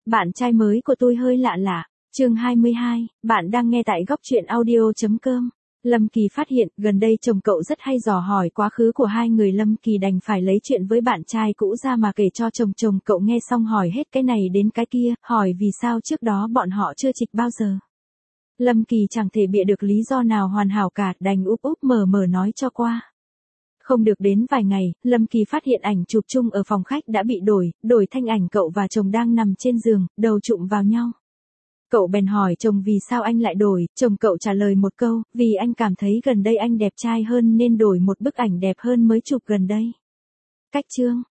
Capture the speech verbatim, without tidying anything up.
Bạn trai mới của tôi hơi lạ lạ. Chương hai mươi hai, bạn đang nghe tại góc truyện audio chấm com. Lâm Kỳ phát hiện gần đây chồng cậu rất hay dò hỏi quá khứ của hai người. Lâm Kỳ đành phải lấy chuyện với bạn trai cũ ra mà kể cho chồng. Chồng cậu nghe xong hỏi hết cái này đến cái kia, hỏi vì sao trước đó bọn họ chưa chịch bao giờ. Lâm Kỳ chẳng thể bịa được lý do nào hoàn hảo cả, đành úp úp mở mở nói cho qua. Không được đến vài ngày, Lâm Kỳ phát hiện ảnh chụp chung ở phòng khách đã bị đổi, đổi thành ảnh cậu và chồng đang nằm trên giường, đầu chụm vào nhau. Cậu bèn hỏi chồng vì sao anh lại đổi, chồng cậu trả lời một câu, vì anh cảm thấy gần đây anh đẹp trai hơn nên đổi một bức ảnh đẹp hơn mới chụp gần đây. Cách chương,